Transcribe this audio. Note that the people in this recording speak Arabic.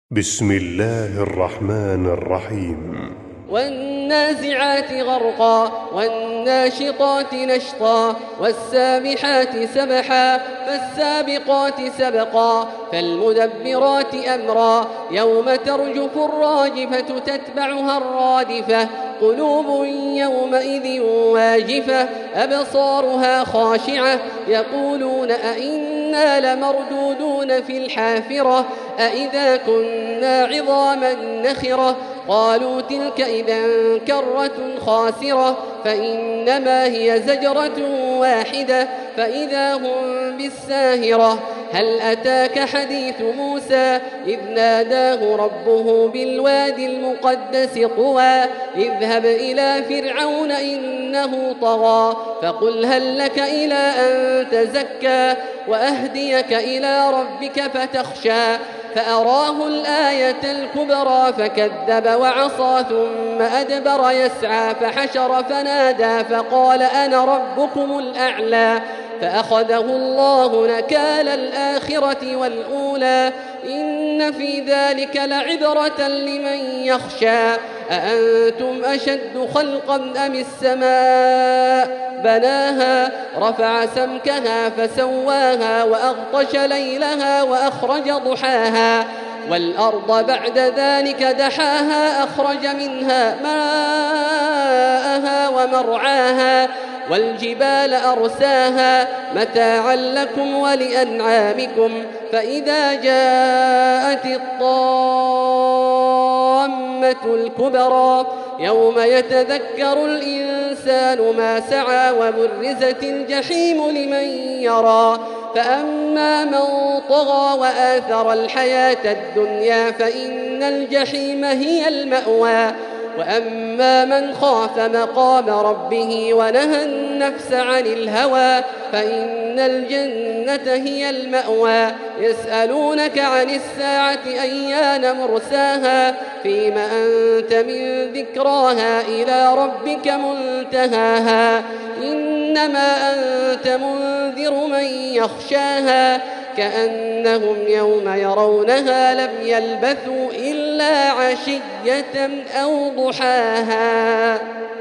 بسم الله الرحمن الرحيم. والنازعات غرقا والناشطات نشطا والسابحات سبحا فالسابقات سبقا فالمدبرات أمرا يوم ترجف الراجفة تتبعها الرادفة قلوب يومئذ واجفة أبصارها خاشعة يقولون أئنا لمردودون في الحافرة أئذا كنا عظاما نخرة قالوا تلك إذا كرة خاسرة فإنما هي زجرة واحدة فإذا هم بالساهرة هل أتاك حديث موسى إذ ناداه ربه بالوادي المقدس طوى اذهب إلى فرعون إنه طغى فقل هل لك إلى أن تزكى وأهديك إلى ربك فتخشى فأراه الآية الكبرى فكذب وعصى ثم أدبر يسعى فحشر فنادى فقال أنا ربكم الأعلى فأخذه الله نكال الآخرة والأولى إن في ذلك لعبرة لمن يخشى أأنتم أشد خلقا أم السماء بناها رفع سمكها فسواها وأغطش ليلها وأخرج ضحاها والأرض بعد ذلك دحاها أخرج منها ماءها ومرعاها والجبال أرساها متاعا لكم ولأنعامكم فإذا جاءت الطامة الكبرى يوم يتذكر الإنسان ما سعى وبرزت الجحيم لمن يرى فأما من طغى وآثر الحياة الدنيا فإن الجحيم هي المأوى وأما من خاف مقام ربه ونهى النفس عن الهوى فإن الجنة هي المأوى يسألونك عن الساعة أيان مرساها فيم أنت من ذكراها إلى ربك منتهاها إنما أنت منذر من يخشاها كأنهم يوم يرونها لم يلبثوا إلا عشية أو ضحاها.